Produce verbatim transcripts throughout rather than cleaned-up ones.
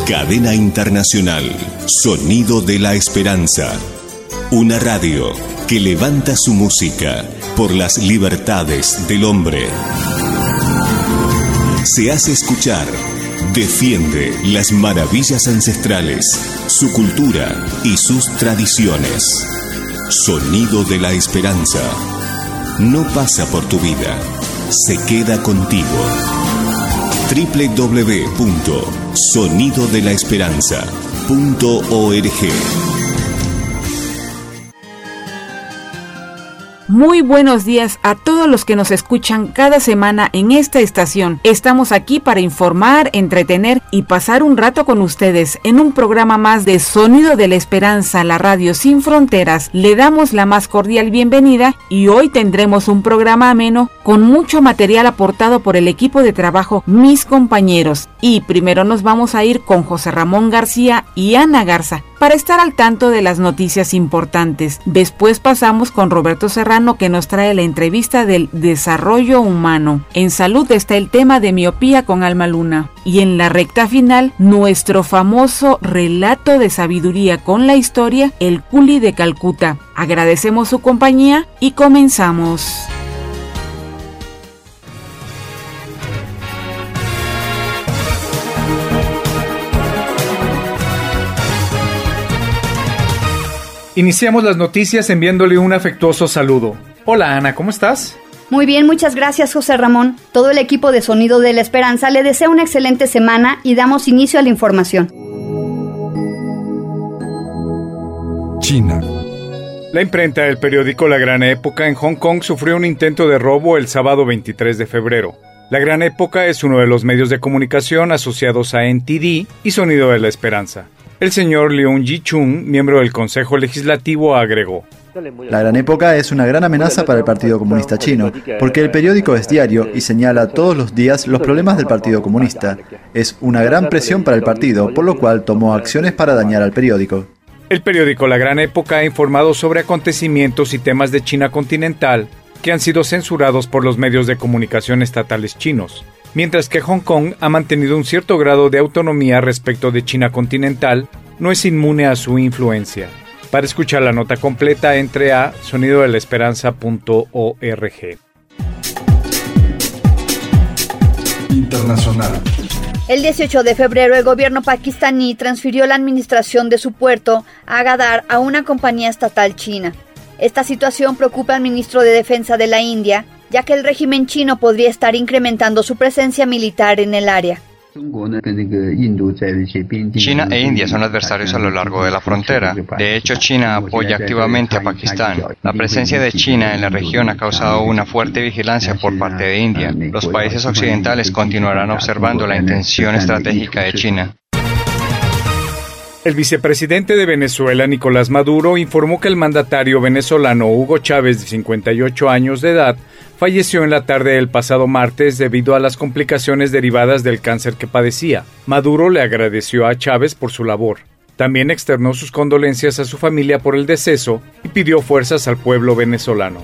Cadena Internacional, Sonido de la Esperanza. Una radio que levanta su música por las libertades del hombre. Se hace escuchar, defiende las maravillas ancestrales, su cultura y sus tradiciones. Sonido de la Esperanza. No pasa por tu vida, se queda contigo. doble u doble u doble u punto sonido de la esperanza punto org. Muy buenos días a todos los que nos escuchan cada semana en esta estación. Estamos aquí para informar, entretener y pasar un rato con ustedes en un programa más de Sonido de la Esperanza, la radio sin fronteras. Le damos la más cordial bienvenida y hoy tendremos un programa ameno con mucho material aportado por el equipo de trabajo Mis Compañeros. Y primero nos vamos a ir con José Ramón García y Ana Garza para estar al tanto de las noticias importantes. Después pasamos con Roberto Serrano, que nos trae la entrevista del desarrollo humano. En salud está el tema de miopía con Alma Luna. Y en la recta final, nuestro famoso relato de sabiduría con la historia El Culi de Calcuta. Agradecemos su compañía y comenzamos. Iniciamos las noticias enviándole un afectuoso saludo. Hola Ana, ¿cómo estás? Muy bien, muchas gracias José Ramón. Todo el equipo de Sonido de la Esperanza le desea una excelente semana y damos inicio a la información. China. La imprenta del periódico La Gran Época en Hong Kong sufrió un intento de robo el sábado veintitrés de febrero. La Gran Época es uno de los medios de comunicación asociados a N T D y Sonido de la Esperanza. El señor Leung Ji-chung, miembro del Consejo Legislativo, agregó: La Gran Época es una gran amenaza para el Partido Comunista Chino, porque el periódico es diario y señala todos los días los problemas del Partido Comunista. Es una gran presión para el partido, por lo cual tomó acciones para dañar al periódico. El periódico La Gran Época ha informado sobre acontecimientos y temas de China continental que han sido censurados por los medios de comunicación estatales chinos, mientras que Hong Kong ha mantenido un cierto grado de autonomía respecto de China continental, no es inmune a su influencia. Para escuchar la nota completa, entre a sonido de la esperanza punto org. Internacional. El dieciocho de febrero, el gobierno pakistaní transfirió la administración de su puerto, Agadar, a una compañía estatal china. Esta situación preocupa al ministro de Defensa de la India, ya que el régimen chino podría estar incrementando su presencia militar en el área. China e India son adversarios a lo largo de la frontera. De hecho, China apoya activamente a Pakistán. La presencia de China en la región ha causado una fuerte vigilancia por parte de India. Los países occidentales continuarán observando la intención estratégica de China. El vicepresidente de Venezuela, Nicolás Maduro, informó que el mandatario venezolano Hugo Chávez, de cincuenta y ocho años de edad, falleció en la tarde del pasado martes debido a las complicaciones derivadas del cáncer que padecía. Maduro le agradeció a Chávez por su labor. También externó sus condolencias a su familia por el deceso y pidió fuerzas al pueblo venezolano.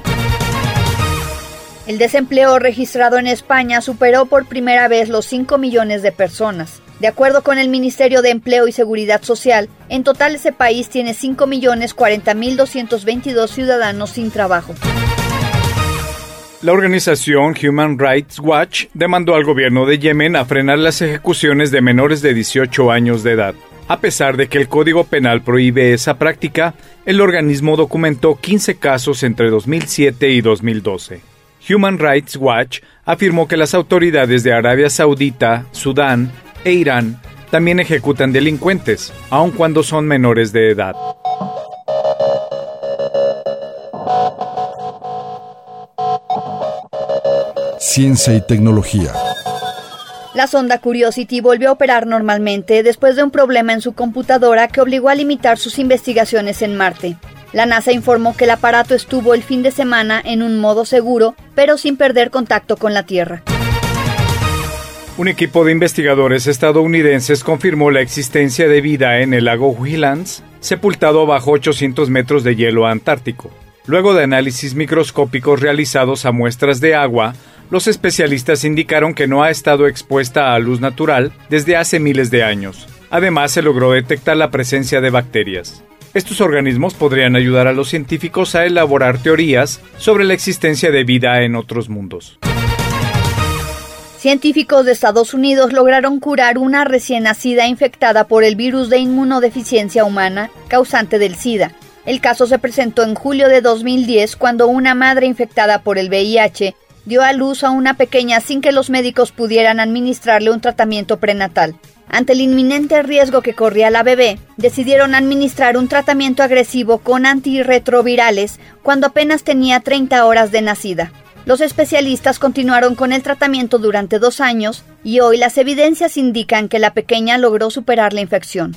El desempleo registrado en España superó por primera vez los cinco millones de personas. De acuerdo con el Ministerio de Empleo y Seguridad Social, en total ese país tiene cinco millones cuarenta mil doscientos veintidós ciudadanos sin trabajo. La organización Human Rights Watch demandó al gobierno de Yemen a frenar las ejecuciones de menores de dieciocho años de edad. A pesar de que el Código Penal prohíbe esa práctica, el organismo documentó quince casos entre dos mil siete y dos mil doce. Human Rights Watch afirmó que las autoridades de Arabia Saudita, Sudán e Irán también ejecutan delincuentes, aun cuando son menores de edad. Ciencia y tecnología. La sonda Curiosity volvió a operar normalmente después de un problema en su computadora que obligó a limitar sus investigaciones en Marte. La NASA informó que el aparato estuvo el fin de semana en un modo seguro, pero sin perder contacto con la Tierra. Un equipo de investigadores estadounidenses confirmó la existencia de vida en el lago Whillans, sepultado bajo ochocientos metros de hielo antártico. Luego de análisis microscópicos realizados a muestras de agua, los especialistas indicaron que no ha estado expuesta a luz natural desde hace miles de años. Además, se logró detectar la presencia de bacterias. Estos organismos podrían ayudar a los científicos a elaborar teorías sobre la existencia de vida en otros mundos. Científicos de Estados Unidos lograron curar una recién nacida infectada por el virus de inmunodeficiencia humana causante del SIDA. El caso se presentó en julio de dos mil diez cuando una madre infectada por el V I H dio a luz a una pequeña sin que los médicos pudieran administrarle un tratamiento prenatal. Ante el inminente riesgo que corría la bebé, decidieron administrar un tratamiento agresivo con antirretrovirales cuando apenas tenía treinta horas de nacida. Los especialistas continuaron con el tratamiento durante dos años y hoy las evidencias indican que la pequeña logró superar la infección.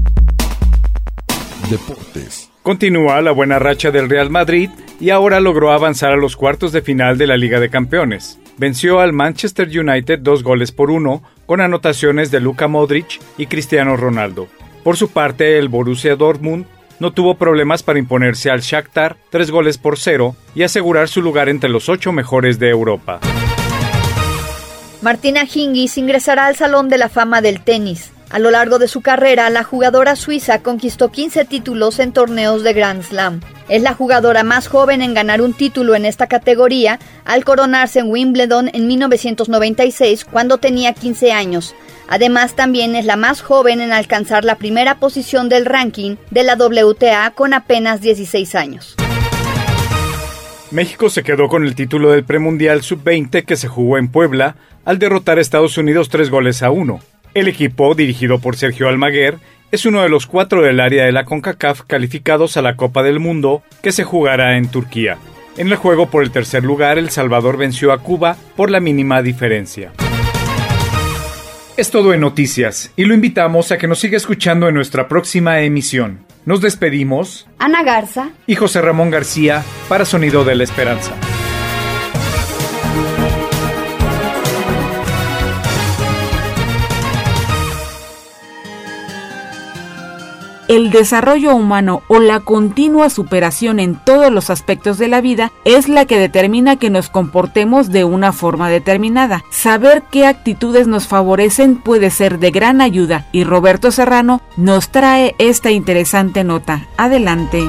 Deportes. Continúa la buena racha del Real Madrid y ahora logró avanzar a los cuartos de final de la Liga de Campeones. Venció al Manchester United dos goles por uno con anotaciones de Luka Modric y Cristiano Ronaldo. Por su parte, el Borussia Dortmund no tuvo problemas para imponerse al Shakhtar tres goles por cero y asegurar su lugar entre los ocho mejores de Europa. Martina Hingis ingresará al Salón de la Fama del tenis. A lo largo de su carrera, la jugadora suiza conquistó quince títulos en torneos de Grand Slam. Es la jugadora más joven en ganar un título en esta categoría al coronarse en Wimbledon en mil novecientos noventa y seis cuando tenía quince años. Además, también es la más joven en alcanzar la primera posición del ranking de la W T A con apenas dieciséis años. México se quedó con el título del premundial sub veinte que se jugó en Puebla al derrotar a Estados Unidos tres goles a uno. El equipo, dirigido por Sergio Almaguer, es uno de los cuatro del área de la CONCACAF calificados a la Copa del Mundo que se jugará en Turquía. En el juego por el tercer lugar, El Salvador venció a Cuba por la mínima diferencia. Es todo en noticias y lo invitamos a que nos siga escuchando en nuestra próxima emisión. Nos despedimos, Ana Garza y José Ramón García para Sonido de la Esperanza. El desarrollo humano o la continua superación en todos los aspectos de la vida es la que determina que nos comportemos de una forma determinada. Saber qué actitudes nos favorecen puede ser de gran ayuda y Roberto Serrano nos trae esta interesante nota. Adelante.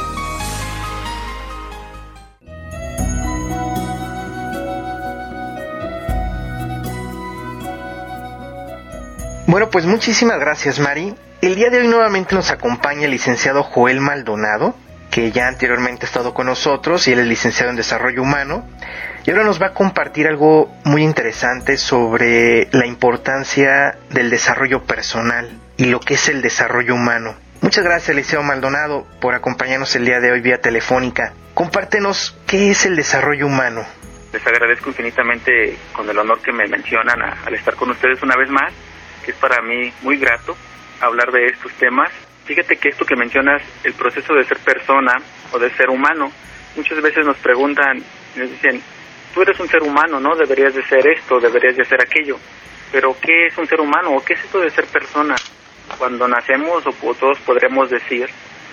Bueno, pues muchísimas gracias, Mari. El día de hoy nuevamente nos acompaña el licenciado Joel Maldonado, que ya anteriormente ha estado con nosotros y él es licenciado en Desarrollo Humano. Y ahora nos va a compartir algo muy interesante sobre la importancia del desarrollo personal y lo que es el desarrollo humano. Muchas gracias, licenciado Maldonado, por acompañarnos el día de hoy vía telefónica. Compártenos, ¿qué es el desarrollo humano? Les agradezco infinitamente con el honor que me mencionan a, al estar con ustedes una vez más, que es para mí muy grato hablar de estos temas. Fíjate que esto que mencionas, el proceso de ser persona o de ser humano, muchas veces nos preguntan, nos dicen, tú eres un ser humano, ¿no? Deberías de ser esto, deberías de hacer aquello. Pero ¿qué es un ser humano o qué es esto de ser persona? Cuando nacemos, o todos podremos decir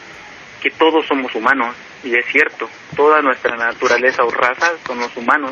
que todos somos humanos, y es cierto, toda nuestra naturaleza o raza son los humanos.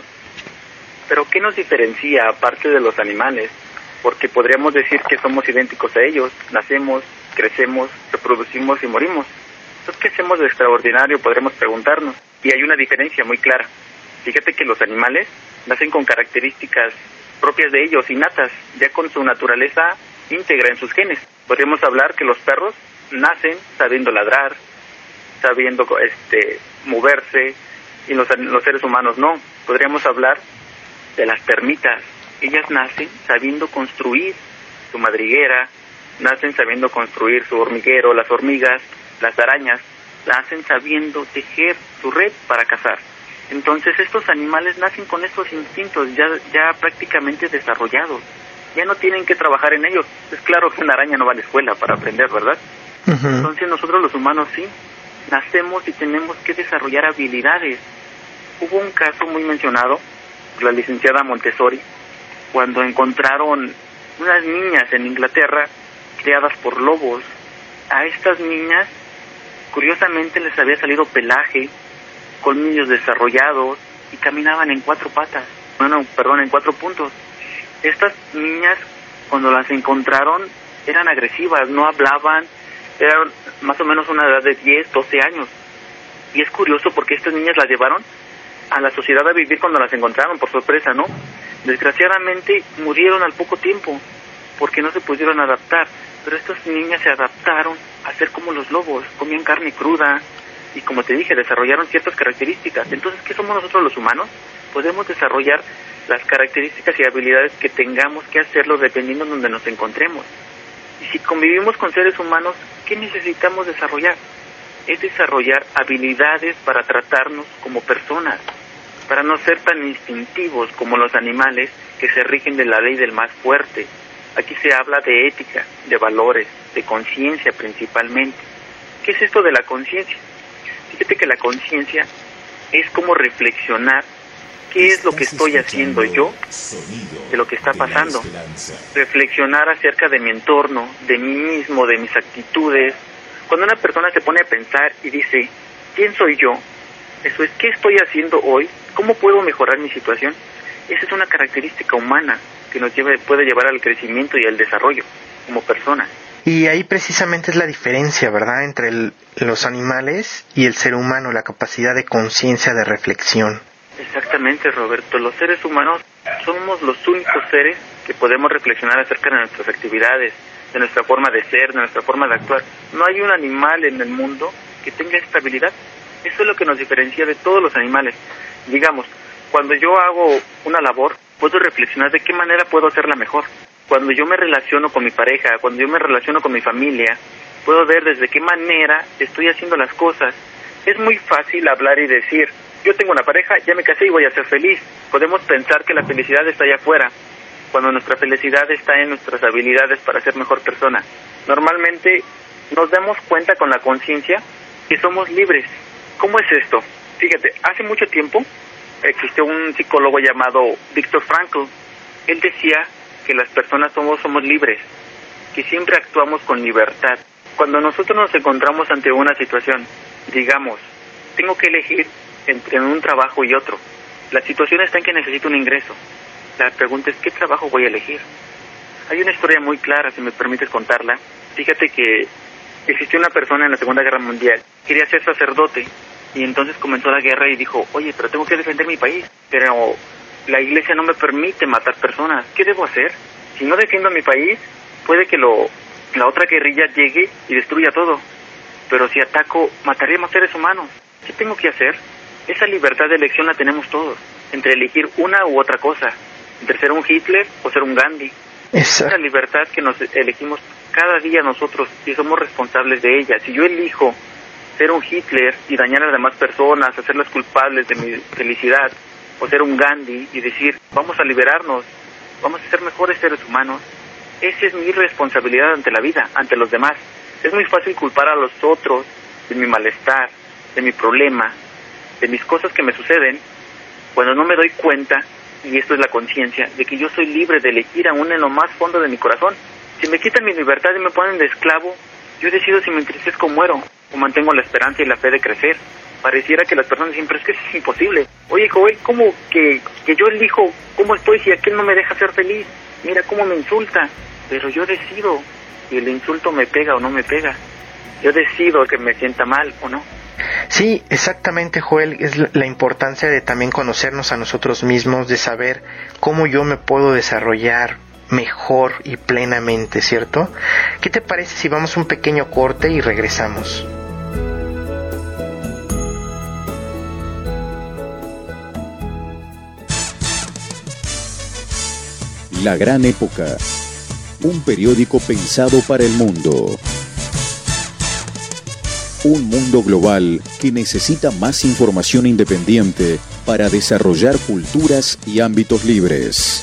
Pero ¿qué nos diferencia aparte de los animales? Porque podríamos decir que somos idénticos a ellos, nacemos, crecemos, reproducimos y morimos. Entonces, ¿qué hacemos de extraordinario? Podremos preguntarnos. Y hay una diferencia muy clara. Fíjate que los animales nacen con características propias de ellos, innatas, ya con su naturaleza íntegra en sus genes. Podríamos hablar que los perros nacen sabiendo ladrar, sabiendo este, moverse, y los, los seres humanos no. Podríamos hablar de las termitas. Ellas nacen sabiendo construir su madriguera, nacen sabiendo construir su hormiguero, las hormigas, las arañas, nacen sabiendo tejer su red para cazar. Entonces estos animales nacen con estos instintos ya, ya prácticamente desarrollados, ya no tienen que trabajar en ellos. Es claro que una araña no va a la escuela para aprender, ¿verdad? Uh-huh. Entonces nosotros los humanos sí, nacemos y tenemos que desarrollar habilidades. Hubo un caso muy mencionado por la licenciada Montessori, cuando encontraron unas niñas en Inglaterra criadas por lobos. A estas niñas, curiosamente, les había salido pelaje, colmillos desarrollados y caminaban en cuatro patas, bueno, perdón, en cuatro puntos. Estas niñas, cuando las encontraron, eran agresivas, no hablaban, eran más o menos una edad de diez, doce años. Y es curioso porque estas niñas las llevaron a la sociedad a vivir cuando las encontraron, por sorpresa, ¿no? Desgraciadamente murieron al poco tiempo porque no se pudieron adaptar, pero estas niñas se adaptaron a ser como los lobos, comían carne cruda y, como te dije, desarrollaron ciertas características. Entonces, ¿qué somos nosotros los humanos? Podemos desarrollar las características y habilidades que tengamos que hacerlo dependiendo de donde nos encontremos. Y si convivimos con seres humanos, ¿qué necesitamos desarrollar? Es desarrollar habilidades para tratarnos como personas, para no ser tan instintivos como los animales que se rigen de la ley del más fuerte. Aquí se habla de ética, de valores, de conciencia principalmente. ¿Qué es esto de la conciencia? Fíjate que la conciencia es como reflexionar qué es lo que estoy haciendo yo de lo que está pasando. Reflexionar acerca de mi entorno, de mí mismo, de mis actitudes. Cuando una persona se pone a pensar y dice, ¿quién soy yo? Eso es, ¿qué estoy haciendo hoy? ¿Cómo puedo mejorar mi situación? Esa es una característica humana que nos lleve, puede llevar al crecimiento y al desarrollo como persona. Y ahí precisamente es la diferencia, ¿verdad?, entre el, los animales y el ser humano, la capacidad de conciencia, de reflexión. Exactamente, Roberto. Los seres humanos somos los únicos seres que podemos reflexionar acerca de nuestras actividades, de nuestra forma de ser, de nuestra forma de actuar. No hay un animal en el mundo que tenga esta habilidad. Eso es lo que nos diferencia de todos los animales. Digamos, cuando yo hago una labor, puedo reflexionar de qué manera puedo hacerla mejor. Cuando yo me relaciono con mi pareja, cuando yo me relaciono con mi familia, puedo ver desde qué manera estoy haciendo las cosas. Es muy fácil hablar y decir, yo tengo una pareja, ya me casé y voy a ser feliz. Podemos pensar que la felicidad está allá afuera, cuando nuestra felicidad está en nuestras habilidades para ser mejor persona. Normalmente nos damos cuenta con la conciencia que somos libres. ¿Cómo es esto? Fíjate, hace mucho tiempo existió un psicólogo llamado Viktor Frankl. Él decía que las personas somos, somos libres, que siempre actuamos con libertad. Cuando nosotros nos encontramos ante una situación, digamos, tengo que elegir entre un trabajo y otro. La situación está en que necesito un ingreso. La pregunta es, ¿qué trabajo voy a elegir? Hay una historia muy clara, si me permites contarla. Fíjate que existió una persona en la Segunda Guerra Mundial, quería ser sacerdote, y entonces comenzó la guerra y dijo, oye, pero tengo que defender mi país, pero la iglesia no me permite matar personas. ¿Qué debo hacer? Si no defiendo mi país, puede que lo, la otra guerrilla llegue y destruya todo. Pero si ataco, mataremos seres humanos. ¿Qué tengo que hacer? Esa libertad de elección la tenemos todos, entre elegir una u otra cosa, entre ser un Hitler o ser un Gandhi. Esa es la libertad que nos elegimos cada día nosotros y somos responsables de ella. Si yo elijo ser un Hitler y dañar a las demás personas, hacerlas culpables de mi felicidad, o ser un Gandhi y decir, vamos a liberarnos, vamos a ser mejores seres humanos, esa es mi responsabilidad ante la vida, ante los demás. Es muy fácil culpar a los otros de mi malestar, de mi problema, de mis cosas que me suceden, cuando no me doy cuenta, y esto es la conciencia, de que yo soy libre de elegir aún en lo más fondo de mi corazón. Si me quitan mi libertad y me ponen de esclavo, yo decido si me entristezco o muero, o mantengo la esperanza y la fe de crecer. Pareciera que las personas siempre, es que es imposible. Oye, Joel, ¿cómo que, que yo elijo cómo estoy si aquel no me deja ser feliz? Mira cómo me insulta, pero yo decido si el insulto me pega o no me pega. Yo decido que me sienta mal o no. Sí, exactamente, Joel, es la importancia de también conocernos a nosotros mismos, de saber cómo yo me puedo desarrollar mejor y plenamente, ¿cierto? ¿Qué te parece si vamos a un pequeño corte y regresamos? La Gran Época, un periódico pensado para el mundo. Un mundo global que necesita más información independiente para desarrollar culturas y ámbitos libres.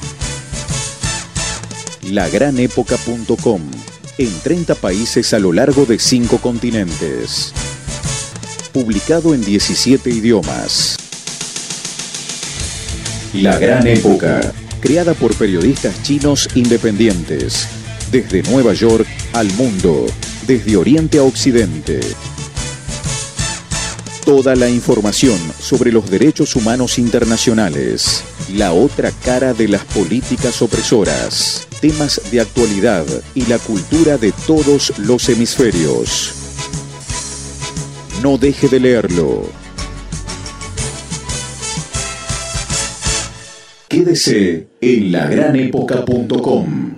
la gran época punto com, en treinta países a lo largo de cinco continentes. Publicado en diecisiete idiomas. La Gran Época, creada por periodistas chinos independientes, desde Nueva York al mundo, desde Oriente a Occidente. Toda la información sobre los derechos humanos internacionales, la otra cara de las políticas opresoras, temas de actualidad y la cultura de todos los hemisferios. No deje de leerlo. Quédese en la gran época punto com.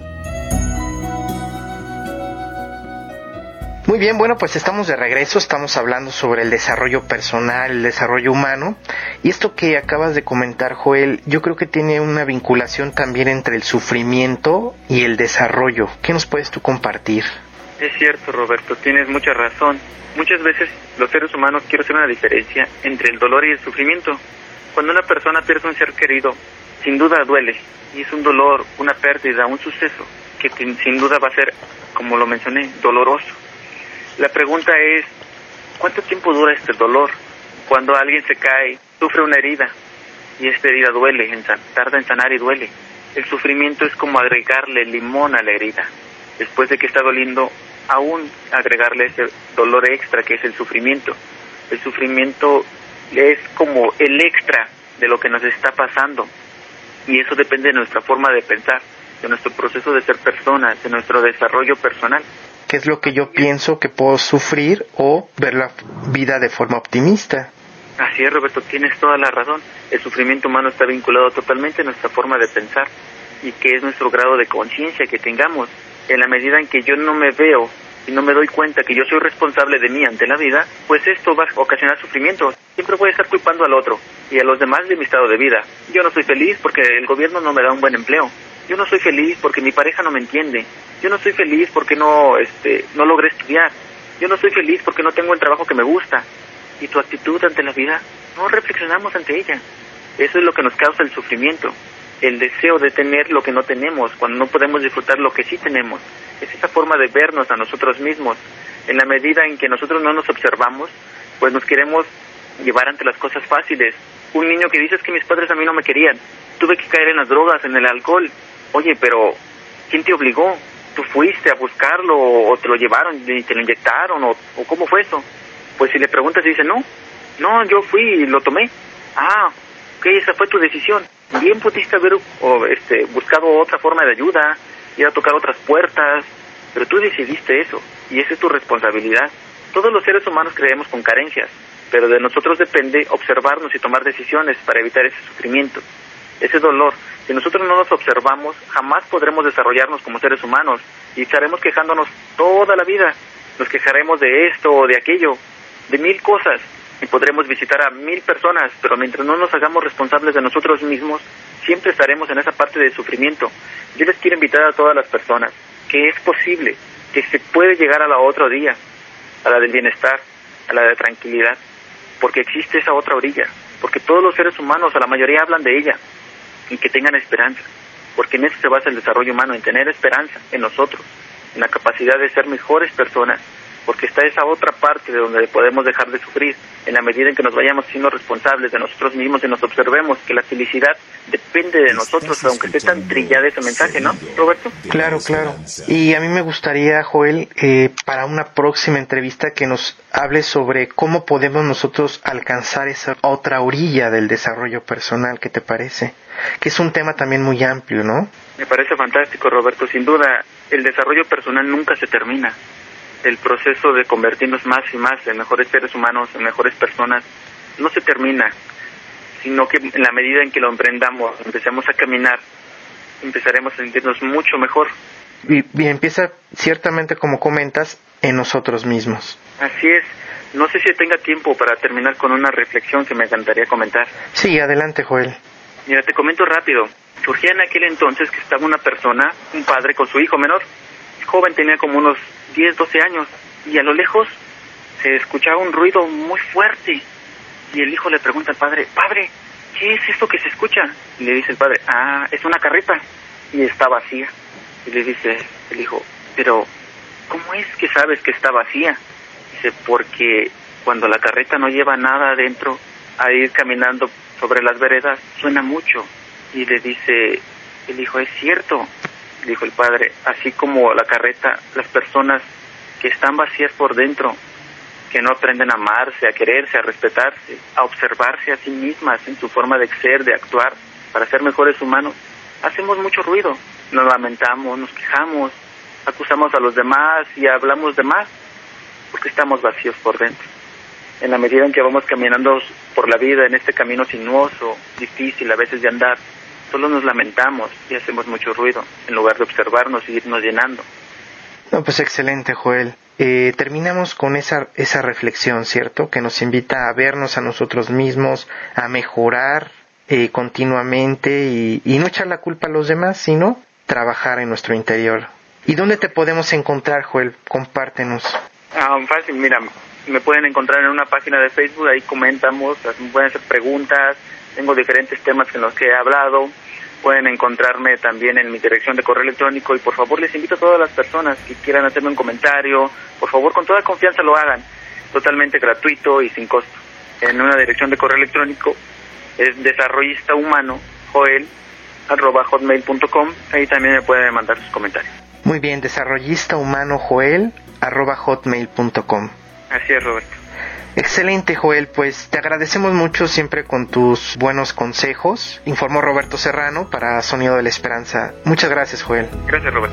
Muy bien, bueno, pues estamos de regreso, estamos hablando sobre el desarrollo personal, el desarrollo humano, y esto que acabas de comentar, Joel, yo creo que tiene una vinculación también entre el sufrimiento y el desarrollo. ¿Qué nos puedes tú compartir? Es cierto, Roberto, tienes mucha razón. Muchas veces los seres humanos quiero hacer una diferencia entre el dolor y el sufrimiento. Cuando una persona pierde un ser querido, sin duda duele, y es un dolor, una pérdida, un suceso, que sin duda va a ser, como lo mencioné, doloroso. La pregunta es, ¿cuánto tiempo dura este dolor? Cuando alguien se cae, sufre una herida, y esta herida duele, en san, tarda en sanar y duele. El sufrimiento es como agregarle limón a la herida. Después de que está doliendo, aún agregarle ese dolor extra que es el sufrimiento. El sufrimiento es como el extra de lo que nos está pasando, y eso depende de nuestra forma de pensar, de nuestro proceso de ser personas, de nuestro desarrollo personal. ¿Qué es lo que yo pienso que puedo sufrir o ver la vida de forma optimista? Así es, Roberto, tienes toda la razón. El sufrimiento humano está vinculado totalmente a nuestra forma de pensar y que es nuestro grado de conciencia que tengamos. En la medida en que yo no me veo y no me doy cuenta que yo soy responsable de mí ante la vida, pues esto va a ocasionar sufrimiento. Siempre voy a estar culpando al otro y a los demás de mi estado de vida. Yo no soy feliz porque el gobierno no me da un buen empleo. Yo no soy feliz porque mi pareja no me entiende. Yo no soy feliz porque no, este, no logré estudiar. Yo no soy feliz porque no tengo el trabajo que me gusta. Y tu actitud ante la vida, no reflexionamos ante ella. Eso es lo que nos causa el sufrimiento. El deseo de tener lo que no tenemos, cuando no podemos disfrutar lo que sí tenemos. Es esa forma de vernos a nosotros mismos. En la medida en que nosotros no nos observamos, pues nos queremos llevar ante las cosas fáciles. Un niño que dice es que mis padres a mí no me querían. Tuve que caer en las drogas, en el alcohol. Oye, pero ¿quién te obligó? ¿Tú fuiste a buscarlo o te lo llevaron y te lo inyectaron o, o cómo fue eso? Pues si le preguntas y dice, no, no, yo fui y lo tomé. Ah, ok, esa fue tu decisión. Bien pudiste haber o, este, buscado otra forma de ayuda, ir a tocar otras puertas, pero tú decidiste eso y esa es tu responsabilidad. Todos los seres humanos creemos con carencias, pero de nosotros depende observarnos y tomar decisiones para evitar ese sufrimiento, ese dolor. Si nosotros no nos observamos, jamás podremos desarrollarnos como seres humanos y estaremos quejándonos toda la vida. Nos quejaremos de esto o de aquello, de mil cosas, y podremos visitar a mil personas, pero mientras no nos hagamos responsables de nosotros mismos, siempre estaremos en esa parte de sufrimiento. Yo les quiero invitar a todas las personas que es posible, que se puede llegar a la otra orilla, a la del bienestar, a la de tranquilidad, porque existe esa otra orilla, porque todos los seres humanos, a la mayoría hablan de ella, y que tengan esperanza, porque en eso se basa el desarrollo humano, en tener esperanza en nosotros, en la capacidad de ser mejores personas, porque está esa otra parte de donde podemos dejar de sufrir, en la medida en que nos vayamos siendo responsables de nosotros mismos y nos observemos que la felicidad depende de nosotros, aunque esté tan trillada ese mensaje, ¿no, Roberto? Claro, claro. Y a mí me gustaría, Joel, eh, para una próxima entrevista que nos hable sobre cómo podemos nosotros alcanzar esa otra orilla del desarrollo personal, ¿qué te parece? Que es un tema también muy amplio, ¿no? Me parece fantástico, Roberto. Sin duda, el desarrollo personal nunca se termina. El proceso de convertirnos más y más en mejores seres humanos, en mejores personas, no se termina, sino que en la medida en que lo emprendamos, empecemos a caminar, empezaremos a sentirnos mucho mejor. Y, y empieza ciertamente, como comentas, en nosotros mismos. Así es. No sé si tenga tiempo para terminar con una reflexión que me encantaría comentar. Sí, adelante, Joel. Mira, te comento rápido. Surgía en aquel entonces que estaba una persona, un padre con su hijo menor. El joven tenía como unos diez, doce años, y a lo lejos se escuchaba un ruido muy fuerte. Y el hijo le pregunta al padre, padre, ¿qué es esto que se escucha? Y le dice el padre, ah, es una carreta, y está vacía. Y le dice el hijo, pero ¿cómo es que sabes que está vacía? Dice, porque cuando la carreta no lleva nada adentro, a ir caminando sobre las veredas, suena mucho. Y le dice el hijo, es cierto. Dijo el padre, así como la carreta, las personas que están vacías por dentro que no aprenden a amarse, a quererse, a respetarse, a observarse a sí mismas en su forma de ser, de actuar, para ser mejores humanos, hacemos mucho ruido, nos lamentamos, nos quejamos, acusamos a los demás y hablamos de más, porque estamos vacíos por dentro. En la medida en que vamos caminando por la vida en este camino sinuoso, difícil a veces de andar, solo nos lamentamos y hacemos mucho ruido, en lugar de observarnos y irnos llenando. No, pues excelente, Joel. Eh, terminamos con esa, esa reflexión, ¿cierto? Que nos invita a vernos a nosotros mismos, a mejorar eh, continuamente y, y no echar la culpa a los demás, sino trabajar en nuestro interior. ¿Y dónde te podemos encontrar, Joel? Compártenos. Ah, fácil, mira, me pueden encontrar en una página de Facebook, ahí comentamos, me pueden hacer preguntas, tengo diferentes temas en los que he hablado. Pueden encontrarme también en mi dirección de correo electrónico y por favor les invito a todas las personas que quieran hacerme un comentario, por favor con toda confianza lo hagan, totalmente gratuito y sin costo. En una dirección de correo electrónico es desarrollista humano joel arroba hotmail punto com, ahí también me pueden mandar sus comentarios. Muy bien, desarrollista humano joel arroba hotmail punto com. Así es, Roberto. Excelente, Joel, pues te agradecemos mucho siempre con tus buenos consejos. Informó Roberto Serrano para Sonido de la Esperanza. Muchas gracias, Joel. Gracias, Roberto.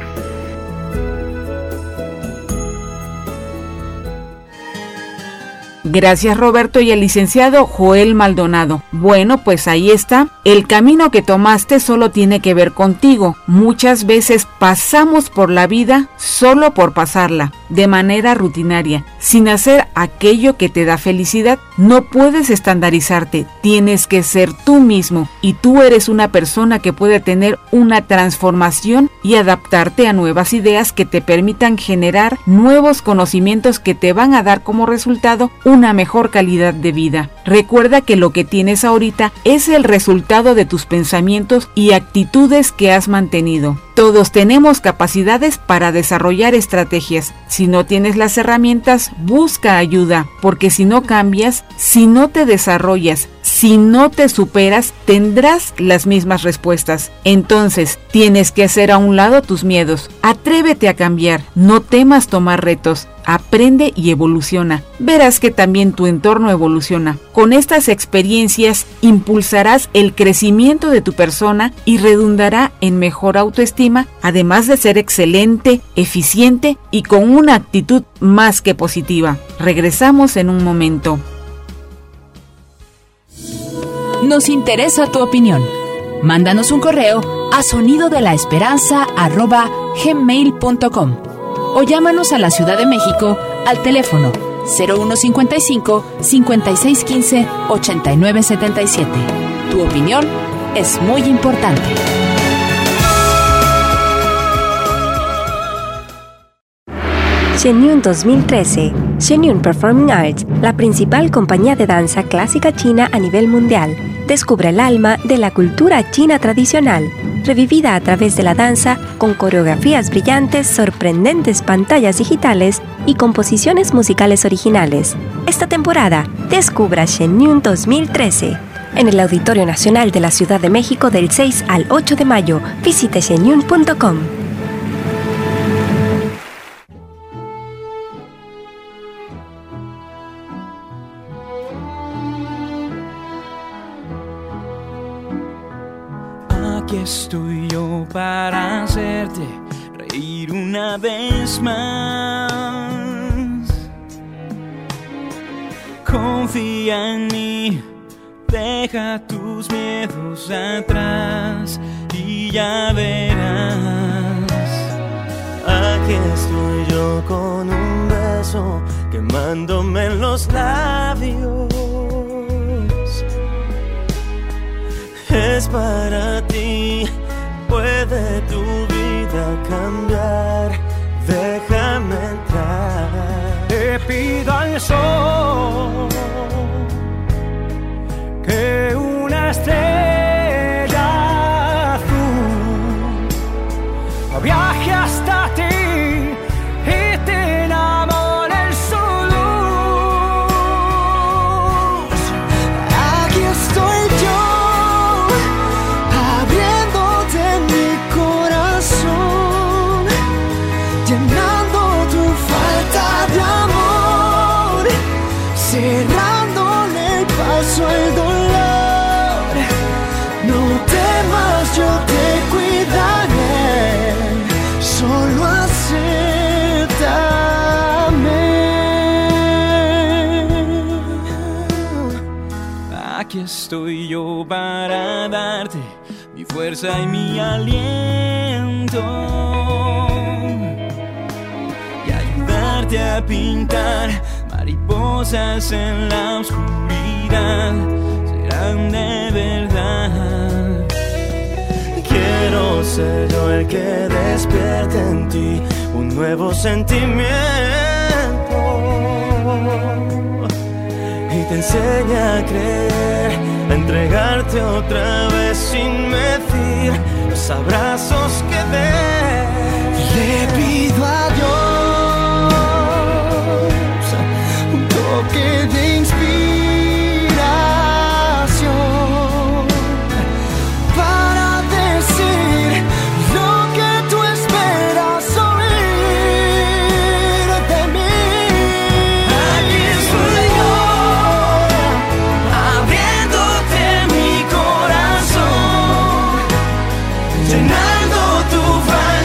Gracias, Roberto, y al licenciado Joel Maldonado. Bueno, pues ahí está. El camino que tomaste solo tiene que ver contigo. Muchas veces pasamos por la vida solo por pasarla, de manera rutinaria, sin hacer aquello que te da felicidad. No puedes estandarizarte, tienes que ser tú mismo, y tú eres una persona que puede tener una transformación y adaptarte a nuevas ideas que te permitan generar nuevos conocimientos que te van a dar como resultado una mejor calidad de vida. Recuerda que lo que tienes ahorita es el resultado de tus pensamientos y actitudes que has mantenido. Todos tenemos capacidades para desarrollar estrategias. Si no tienes las herramientas, busca ayuda, porque si no cambias, si no te desarrollas, si no te superas, tendrás las mismas respuestas. Entonces, tienes que hacer a un lado tus miedos. Atrévete a cambiar, no temas tomar retos. Aprende y evoluciona. Verás que también tu entorno evoluciona. Con estas experiencias impulsarás el crecimiento de tu persona y redundará en mejor autoestima, además de ser excelente, eficiente y con una actitud más que positiva. Regresamos en un momento. Nos interesa tu opinión. Mándanos un correo a sonidodelaesperanza arroba gmail punto com o llámanos a la Ciudad de México al teléfono cero uno cincuenta y cinco, cincuenta y seis quince, ochenta y nueve setenta y siete. Tu opinión es muy importante. Shenyun dos mil trece. Shenyun Performing Arts, la principal compañía de danza clásica china a nivel mundial, descubre el alma de la cultura china tradicional, revivida a través de la danza con coreografías brillantes, sorprendentes pantallas digitales y composiciones musicales originales. Esta temporada, descubra Shenyun dos mil trece. En el Auditorio Nacional de la Ciudad de México del seis al ocho de mayo. Visite shenyun punto com. Aquí estoy yo para hacerte reír una vez más. Confía en mí, deja tus miedos atrás y ya verás. Aquí estoy yo con un beso quemándome en los labios. Es para ti, puede tu vida cambiar, déjame entrar. Te pido al sol que una estrella azul viaje hasta ti y te enamore en su luz. Aquí estoy yo, llenando tu falta de amor. aquí estoy yo para darte mi fuerza y mi aliento y ayudarte a pintar mariposas en la oscuridad, serán de verdad. Quiero ser yo el que despierte en ti un nuevo sentimiento y te enseña a creer, a entregarte otra vez sin medir los abrazos que des. Le pido a Dios un toque de inspiración para decir lo que tú esperas oír de mí. Aquí estoy yo, abriéndote mi corazón, llenando tu falda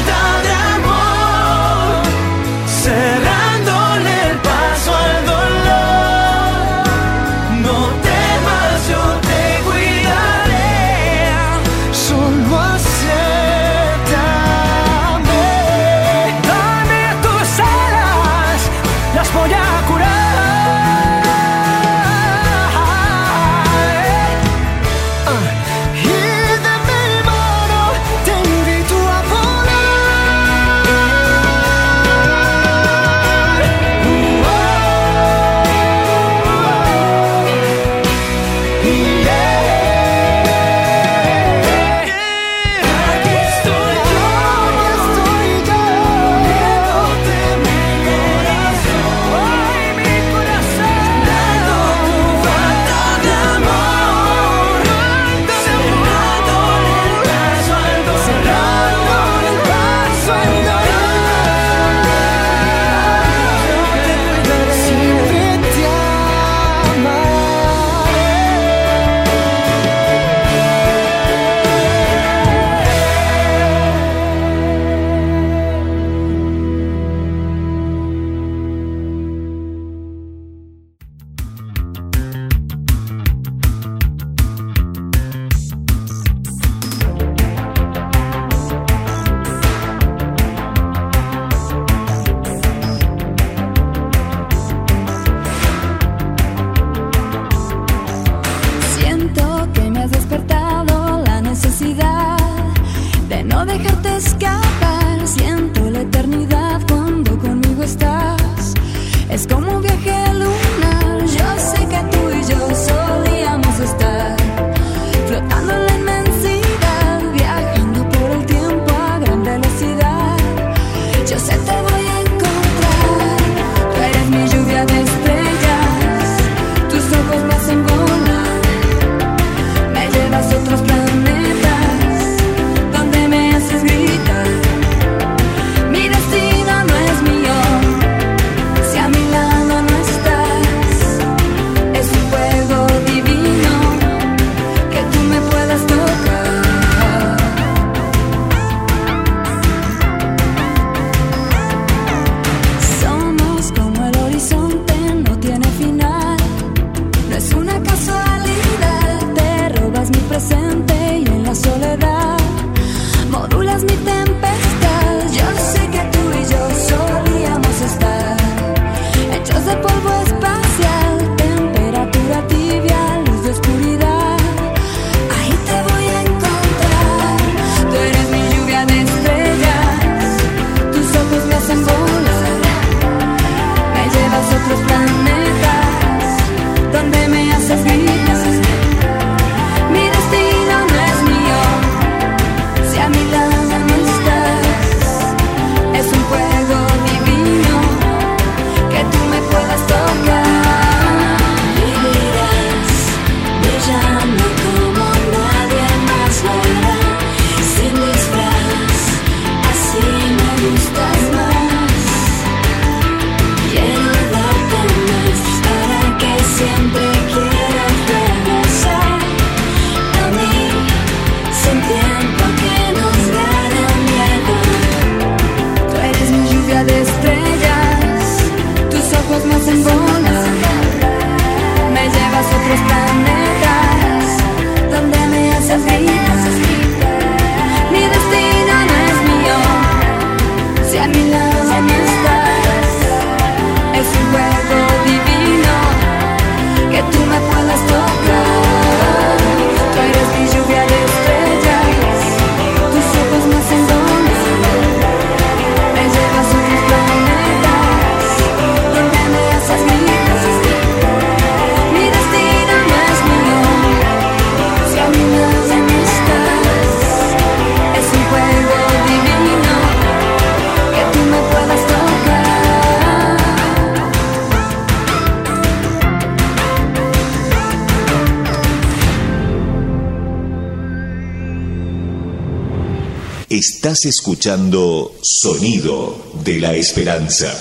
Estás escuchando Sonido de la Esperanza.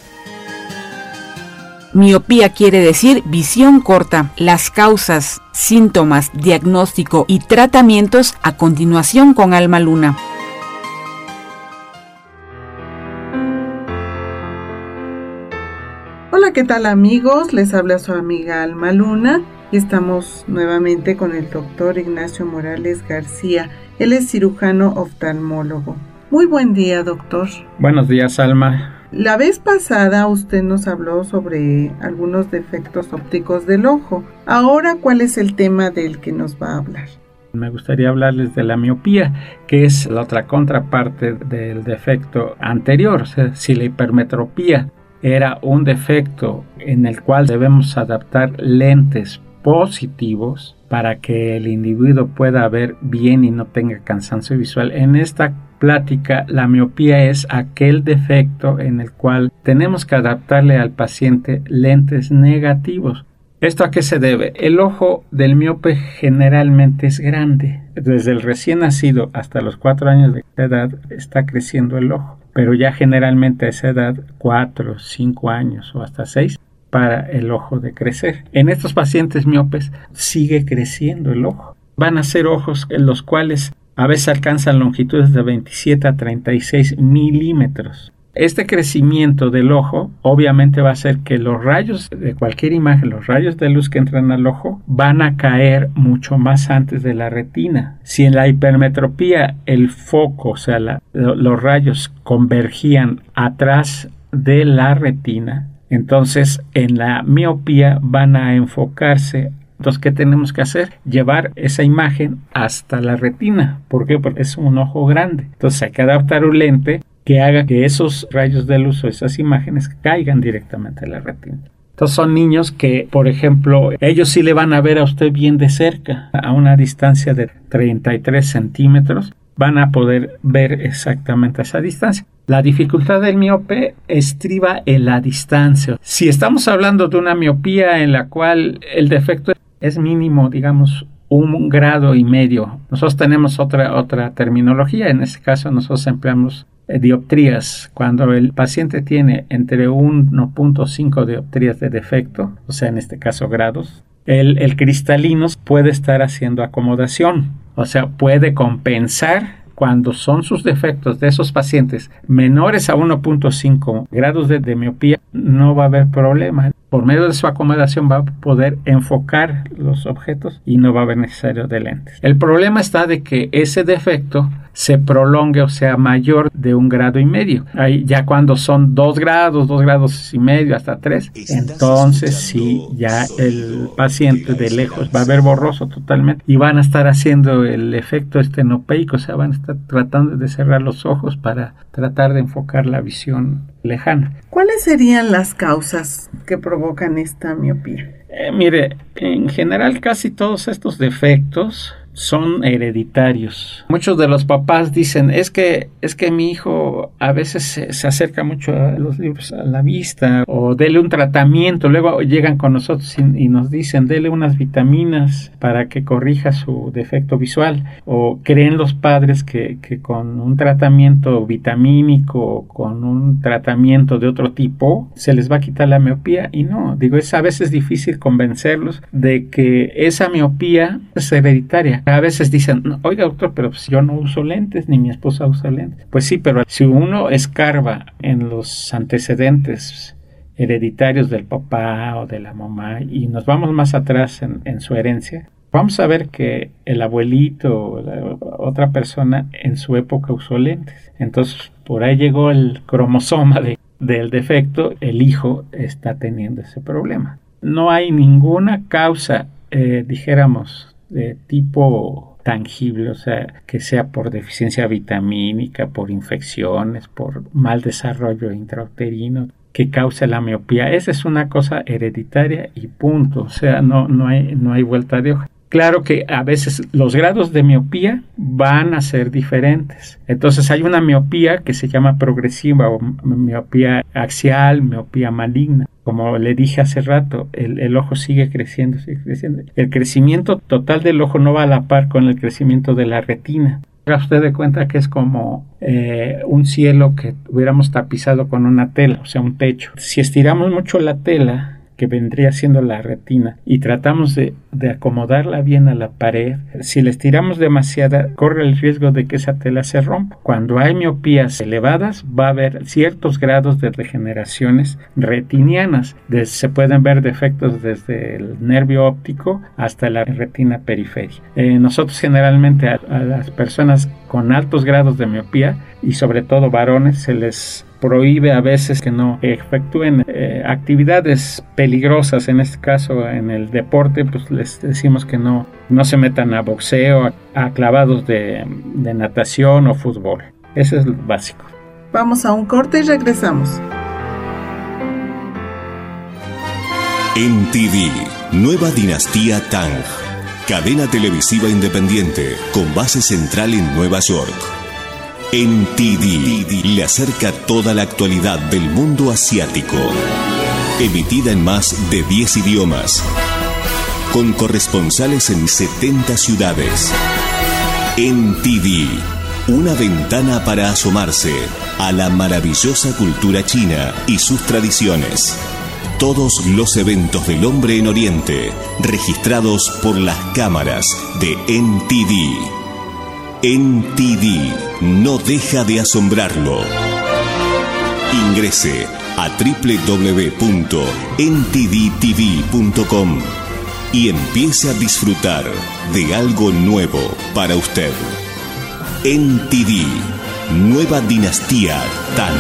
Miopía quiere decir visión corta. Las causas, síntomas, diagnóstico y tratamientos a continuación con Alma Luna. Hola, ¿qué tal amigos? Les habla su amiga Alma Luna y estamos nuevamente con el doctor Ignacio Morales García. Él es cirujano oftalmólogo. Muy buen día, doctor. Buenos días, Alma. La vez pasada usted nos habló sobre algunos defectos ópticos del ojo. Ahora, ¿cuál es el tema del que nos va a hablar? Me gustaría hablarles de la miopía, que es la otra contraparte del defecto anterior. O sea, si la hipermetropía era un defecto en el cual debemos adaptar lentes positivos para que el individuo pueda ver bien y no tenga cansancio visual, en esta plática la miopía es aquel defecto en el cual tenemos que adaptarle al paciente lentes negativos. ¿Esto a qué se debe? El ojo del miope generalmente es grande. Desde el recién nacido hasta los cuatro años de edad está creciendo el ojo, pero ya generalmente a esa edad, cuatro, cinco años o hasta seis, para el ojo de crecer. En estos pacientes miopes sigue creciendo el ojo. Van a ser ojos en los cuales a veces alcanzan longitudes de veintisiete a treinta y seis milímetros. Este crecimiento del ojo obviamente va a hacer que los rayos de cualquier imagen, los rayos de luz que entran al ojo, van a caer mucho más antes de la retina. Si en la hipermetropía el foco, o sea, la, los rayos convergían atrás de la retina, entonces en la miopía van a enfocarse. Entonces, ¿qué tenemos que hacer? Llevar esa imagen hasta la retina. ¿Por qué? Porque es un ojo grande. Entonces hay que adaptar un lente que haga que esos rayos de luz o esas imágenes caigan directamente a la retina. Entonces son niños que, por ejemplo, ellos sí le van a ver a usted bien de cerca, a una distancia de treinta y tres centímetros, van a poder ver exactamente esa distancia. La dificultad del miope estriba en la distancia. Si estamos hablando de una miopía en la cual el defecto es mínimo, digamos, un grado y medio, nosotros tenemos otra, otra terminología. En este caso nosotros empleamos eh, dioptrías. Cuando el paciente tiene entre uno punto cinco dioptrías de defecto, o sea, en este caso grados, el, el cristalino puede estar haciendo acomodación, o sea, puede compensar. Cuando son sus defectos de esos pacientes menores a uno punto cinco grados de, de miopía, no va a haber problema. Por medio de su acomodación va a poder enfocar los objetos y no va a haber necesario de lentes. El problema está de que ese defecto se prolongue o sea mayor de un grado y medio. Ahí ya cuando son dos grados, dos grados y medio hasta tres, entonces sí, ya el paciente de lejos va a ver borroso totalmente y van a estar haciendo el efecto estenopeico, o sea, van a estar tratando de cerrar los ojos para tratar de enfocar la visión lejana. ¿Cuáles serían las causas que provocan esta miopía? Eh, mire, en general casi todos estos defectos son hereditarios. Muchos de los papás dicen, es que es que mi hijo a veces se, se acerca mucho a los libros a la vista, o dele un tratamiento. Luego llegan con nosotros y, y nos dicen, dele unas vitaminas para que corrija su defecto visual, o creen los padres que, que con un tratamiento vitamínico o con un tratamiento de otro tipo se les va a quitar la miopía. Y no, digo, es a veces difícil convencerlos de que esa miopía es hereditaria. A veces dicen, oiga doctor, pero pues yo no uso lentes, ni mi esposa usa lentes. Pues sí, pero si uno escarba en los antecedentes hereditarios del papá o de la mamá y nos vamos más atrás en, en su herencia, vamos a ver que el abuelito o la otra persona en su época usó lentes. Entonces por ahí llegó el cromosoma de, del defecto, el hijo está teniendo ese problema. No hay ninguna causa, eh, dijéramos, de tipo tangible, o sea, que sea por deficiencia vitamínica, por infecciones, por mal desarrollo intrauterino, que cause la miopía. Esa es una cosa hereditaria y punto, o sea, no, no hay, no hay vuelta de hoja. Claro que a veces los grados de miopía van a ser diferentes. Entonces hay una miopía que se llama progresiva o miopía axial, miopía maligna. Como le dije hace rato, el, el ojo sigue creciendo, sigue creciendo. El crecimiento total del ojo no va a la par con el crecimiento de la retina. Haga usted de cuenta que es como eh, un cielo que hubiéramos tapizado con una tela, o sea, un techo. Si estiramos mucho la tela, que vendría siendo la retina, y tratamos de, de acomodarla bien a la pared, si la estiramos demasiado, corre el riesgo de que esa tela se rompa. Cuando hay miopías elevadas, va a haber ciertos grados de degeneraciones retinianas. De, se pueden ver defectos desde el nervio óptico hasta la retina periférica. Eh, nosotros generalmente a, a las personas con altos grados de miopía, y sobre todo varones, se les prohíbe a veces que no efectúen eh, actividades peligrosas. En este caso, en el deporte, pues les decimos que no, no se metan a boxeo, a, a clavados de, de natación o fútbol. Eso es lo básico. Vamos a un corte y regresamos. M T V, Nueva Dinastía Tang, cadena televisiva independiente con base central en Nueva York. M T V le acerca toda la actualidad del mundo asiático, emitida en más de diez idiomas, con corresponsales en setenta ciudades. M T V, una ventana para asomarse a la maravillosa cultura china y sus tradiciones. Todos los eventos del hombre en Oriente, registrados por las cámaras de M T V. M T V no deja de asombrarlo. Ingrese a doble u doble u doble u punto m t v t v punto com y empiece a disfrutar de algo nuevo para usted. M T V, Nueva Dinastía Tang.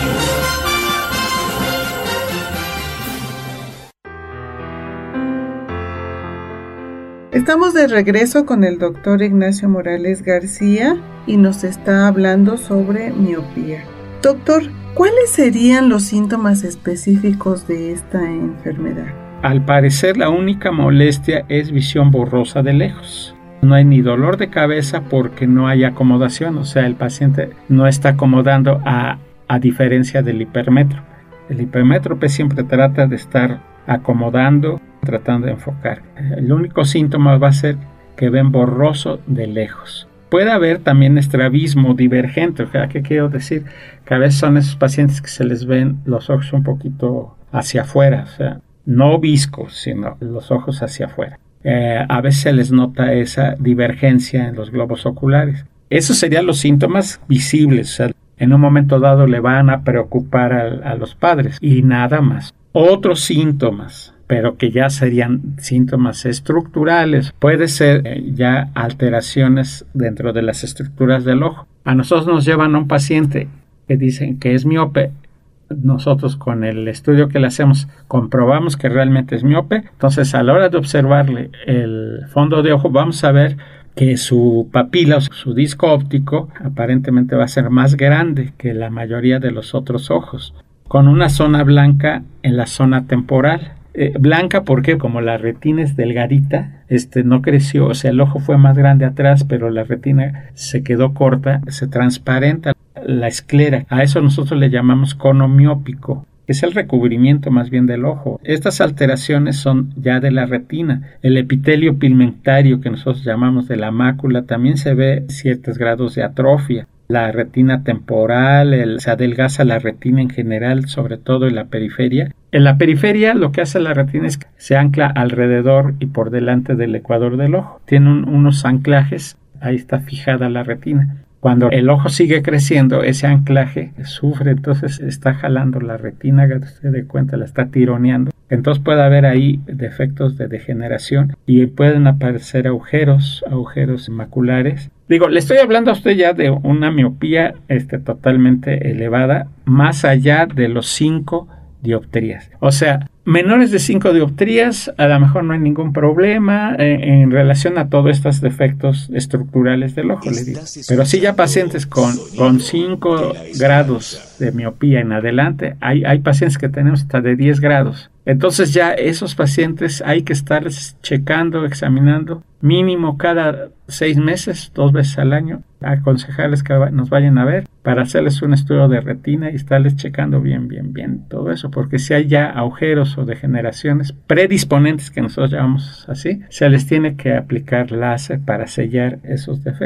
Estamos de regreso con el doctor Ignacio Morales García y nos está hablando sobre miopía. Doctor, ¿cuáles serían los síntomas específicos de esta enfermedad? Al parecer, la única molestia es visión borrosa de lejos. No hay ni dolor de cabeza porque no hay acomodación, o sea, el paciente no está acomodando a, a diferencia del hipermétrope. El hipermétrope siempre trata de estar acomodando, tratando de enfocar. El único síntoma va a ser que ven borroso de lejos. Puede haber también estrabismo divergente, o sea, ¿qué quiero decir? Que a veces son esos pacientes que se les ven los ojos un poquito hacia afuera, o sea, no viscos, sino los ojos hacia afuera. Eh, a veces se les nota esa divergencia en los globos oculares. Esos serían los síntomas visibles, o sea, en un momento dado le van a preocupar a, a los padres y nada más. Otros síntomas, pero que ya serían síntomas estructurales, puede ser eh, ya alteraciones dentro de las estructuras del ojo. A nosotros nos llevan a un paciente que dicen que es miope. Nosotros con el estudio que le hacemos comprobamos que realmente es miope. Entonces, a la hora de observarle el fondo de ojo, vamos a ver que su papila, o su disco óptico, aparentemente va a ser más grande que la mayoría de los otros ojos, con una zona blanca en la zona temporal. Eh, blanca porque como la retina es delgadita, este no creció, o sea, el ojo fue más grande atrás, pero la retina se quedó corta, se transparenta la esclera. A eso nosotros le llamamos cono miópico, que es el recubrimiento más bien del ojo. Estas alteraciones son ya de la retina. El epitelio pigmentario, que nosotros llamamos de la mácula, también se ve ciertos grados de atrofia. La retina temporal, el, se adelgaza la retina en general, sobre todo en la periferia. En la periferia lo que hace la retina es que se ancla alrededor y por delante del ecuador del ojo. Tiene un, unos anclajes, ahí está fijada la retina. Cuando el ojo sigue creciendo, ese anclaje sufre, entonces está jalando la retina, que se dé cuenta, la está tironeando. Entonces puede haber ahí defectos de degeneración y pueden aparecer agujeros, agujeros maculares. Digo, le estoy hablando a usted ya de una miopía este, totalmente elevada, más allá de los cinco dioptrías. O sea, menores de cinco dioptrías, a lo mejor no hay ningún problema eh, en relación a todos estos defectos estructurales del ojo, le digo. Pero sí ya pacientes con, con cinco grados de miopía en adelante, hay, hay pacientes que tenemos hasta de diez grados. Entonces ya esos pacientes hay que estarles checando, examinando, mínimo cada seis meses, dos veces al año, aconsejarles que nos vayan a ver para hacerles un estudio de retina y estarles checando bien, bien, bien todo eso, porque si hay ya agujeros o degeneraciones predisponentes, que nosotros llamamos así, se les tiene que aplicar láser para sellar esos defectos.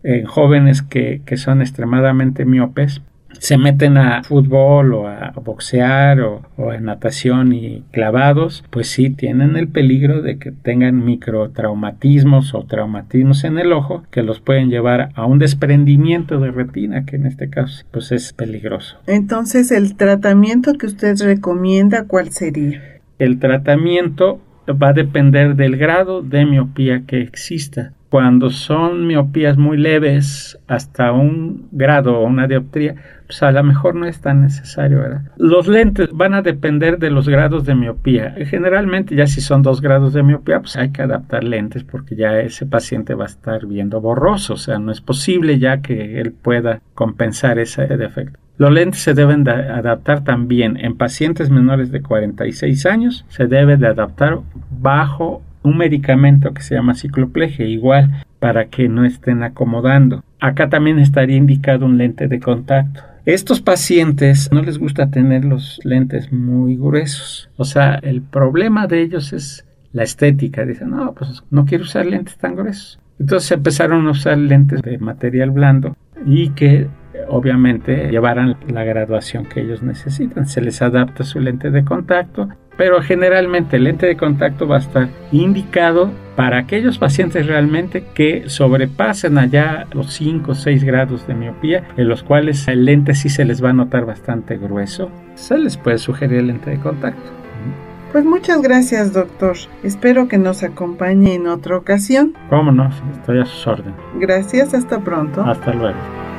en jóvenes que, que son extremadamente miopes, se meten a fútbol o a boxear o, o a natación y clavados, pues sí tienen el peligro de que tengan microtraumatismos o traumatismos en el ojo que los pueden llevar a un desprendimiento de retina, que en este caso pues es peligroso. Entonces, ¿el tratamiento que usted recomienda cuál sería? El tratamiento va a depender del grado de miopía que exista. Cuando son miopías muy leves, hasta un grado o una dioptría, pues a lo mejor no es tan necesario, ¿verdad? Los lentes van a depender de los grados de miopía. Generalmente ya si son dos grados de miopía, pues hay que adaptar lentes porque ya ese paciente va a estar viendo borroso. O sea, no es posible ya que él pueda compensar ese defecto. Los lentes se deben de adaptar también en pacientes menores de cuarenta y seis años. Se debe de adaptar bajo un medicamento que se llama cicloplegia, igual para que no estén acomodando. Acá también estaría indicado un lente de contacto. Estos pacientes no les gusta tener los lentes muy gruesos. O sea, el problema de ellos es la estética. Dicen, no, pues no quiero usar lentes tan gruesos. Entonces empezaron a usar lentes de material blando y que obviamente llevaran la graduación que ellos necesitan. Se les adapta su lente de contacto, pero generalmente el lente de contacto va a estar indicado para aquellos pacientes realmente que sobrepasen allá los cinco o seis grados de miopía, en los cuales el lente sí se les va a notar bastante grueso. Se les puede sugerir el lente de contacto. Pues muchas gracias, doctor. Espero que nos acompañe en otra ocasión. ¿Cómo no? Estoy a sus órdenes. Gracias, hasta pronto. Hasta luego.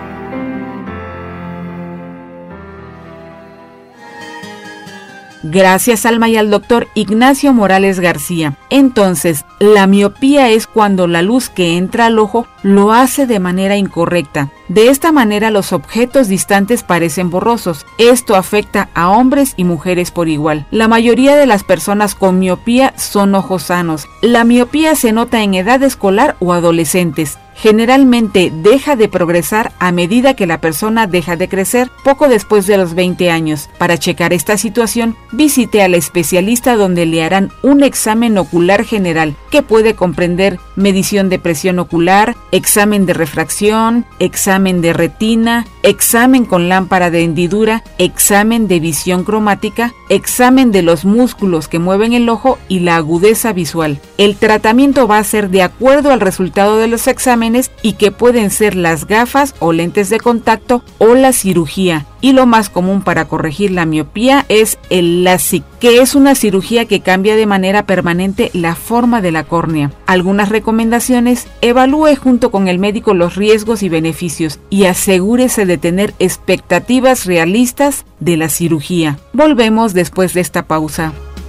Gracias, Alma, y al doctor Ignacio Morales García. Entonces, la miopía es cuando la luz que entra al ojo lo hace de manera incorrecta. De esta manera, los objetos distantes parecen borrosos. Esto afecta a hombres y mujeres por igual. La mayoría de las personas con miopía son ojos sanos. La miopía se nota en edad escolar o adolescentes. Generalmente deja de progresar a medida que la persona deja de crecer poco después de los veinte años. Para checar esta situación, visite al especialista donde le harán un examen ocular general que puede comprender medición de presión ocular, examen de refracción, examen de retina, examen con lámpara de hendidura, examen de visión cromática, examen de los músculos que mueven el ojo y la agudeza visual. El tratamiento va a ser de acuerdo al resultado de los exámenes y que pueden ser las gafas o lentes de contacto o la cirugía. Y lo más común para corregir la miopía es el LASIK, que es una cirugía que cambia de manera permanente la forma de la córnea. Algunas recomendaciones: evalúe junto con el médico los riesgos y beneficios y asegúrese de tener expectativas realistas de la cirugía. Volvemos después de esta pausa.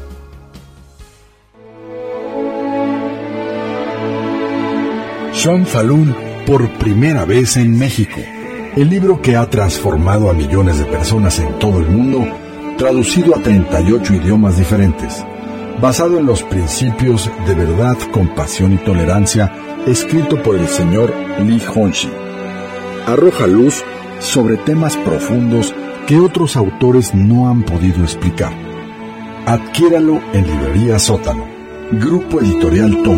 Sean Falun por primera vez en México. El libro que ha transformado a millones de personas en todo el mundo, traducido a treinta y ocho idiomas diferentes, basado en los principios de verdad, compasión y tolerancia, escrito por el señor Lee Honshi. Arroja luz sobre temas profundos que otros autores no han podido explicar. Adquiéralo en Librería Sótano. Grupo Editorial Tom.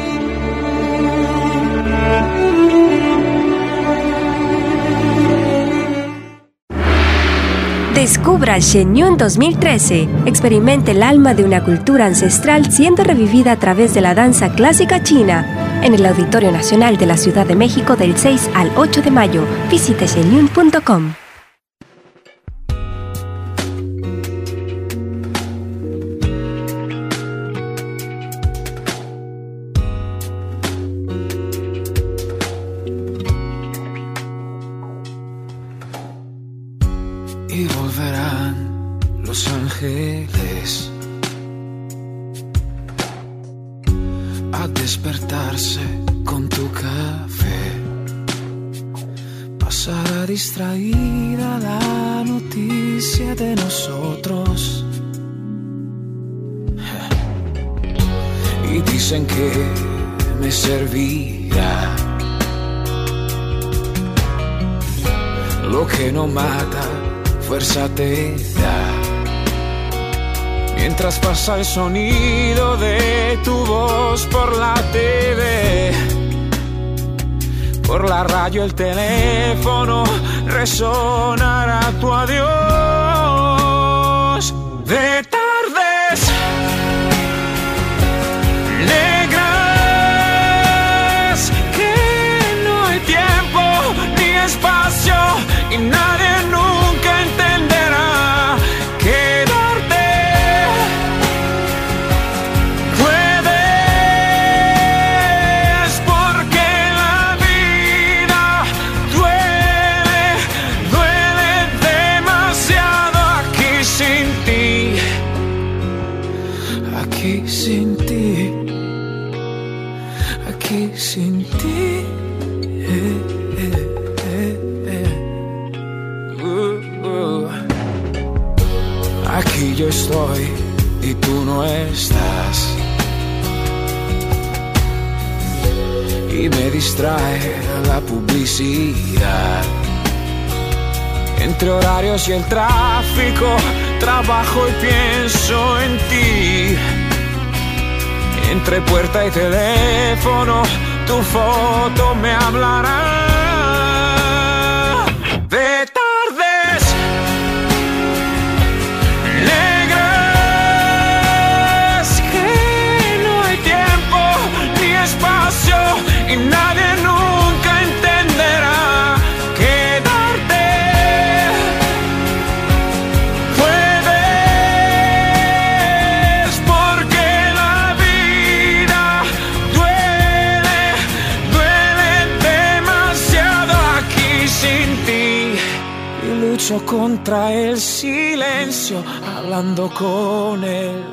Descubra Shenyun dos mil trece. Experimente el alma de una cultura ancestral siendo revivida a través de la danza clásica china. En el Auditorio Nacional de la Ciudad de México del seis al ocho de mayo. Visite shenyun punto com. Y volverán los ángeles a despertarse con tu café. Pasará distraída la noticia de nosotros. Y dicen que me servirá lo que no mata, fuerza te da. Mientras pasa el sonido de tu voz por la T V, por la radio el teléfono resonará tu adiós. De tardes negras que no hay tiempo ni espacio y nadie nunca entenderá. Quedarte puedes porque la vida duele, duele demasiado aquí sin ti, aquí sin ti, aquí sin ti. Eh, eh, eh, eh. Uh, uh. Aquí yo estoy y tú no estás, y me distrae la publicidad. Entre horarios y el tráfico, trabajo y pienso en ti. Entre puerta y teléfono, tu foto me hablará. De tardes negras que no hay tiempo ni espacio y nadie nunca entenderá. Quedarte puedes porque la vida duele, duele demasiado aquí sin ti. Y lucho contra el silencio hablando con él.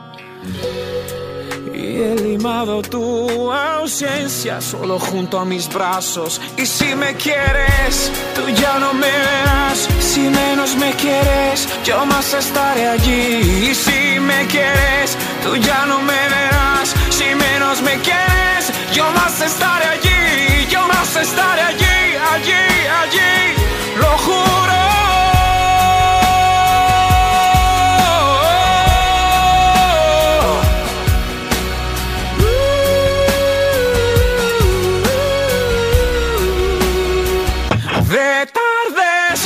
Y he limado tu ausencia solo junto a mis brazos. Y si me quieres, tú ya no me verás. Si menos me quieres, yo más estaré allí. Y si me quieres, tú ya no me verás. Si menos me quieres, yo más estaré allí. Yo más estaré allí, allí, allí. Lo juro. De tardes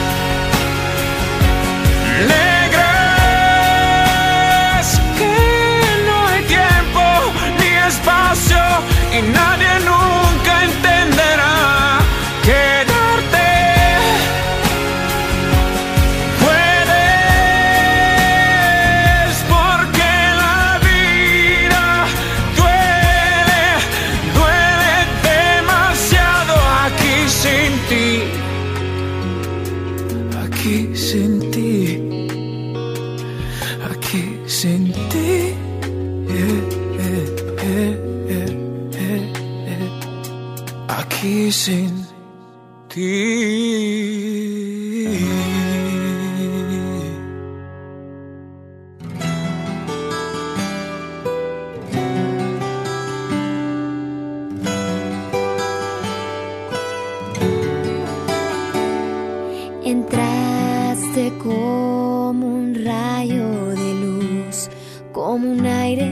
negras que no hay tiempo ni espacio y nadie nunca entenderá. Quedarte puedes porque la vida duele, duele demasiado aquí sin ti. Aquí sin ti, aquí sin ti, eh, eh, eh, eh, eh, eh. Aquí sin ti. Entraste como un rayo de luz, como un aire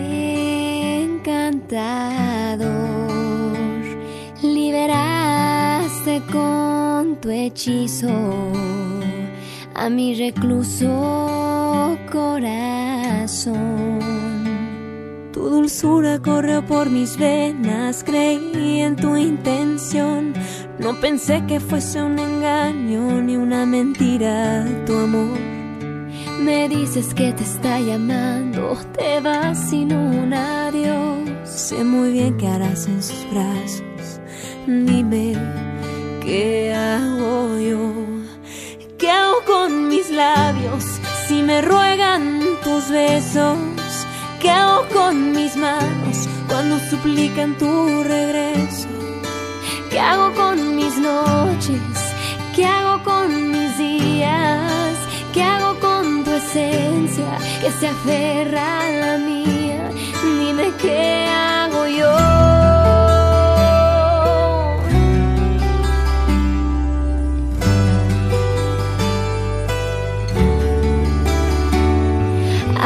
encantador. Liberaste con tu hechizo a mi recluso corazón. Tu dulzura corrió por mis venas, creí en tu intención. No pensé que fuese un engaño ni una mentira tu amor. Me dices que te está llamando, te vas sin un adiós. Sé muy bien que harás en sus brazos. Dime, ¿qué hago yo? ¿Qué hago con mis labios si me ruegan tus besos? ¿Qué hago con mis manos cuando suplican tu regreso? ¿Qué hago con mis noches? ¿Qué hago con mis días? ¿Qué hago con tu esencia que se aferra a la mía? Dime qué hago yo.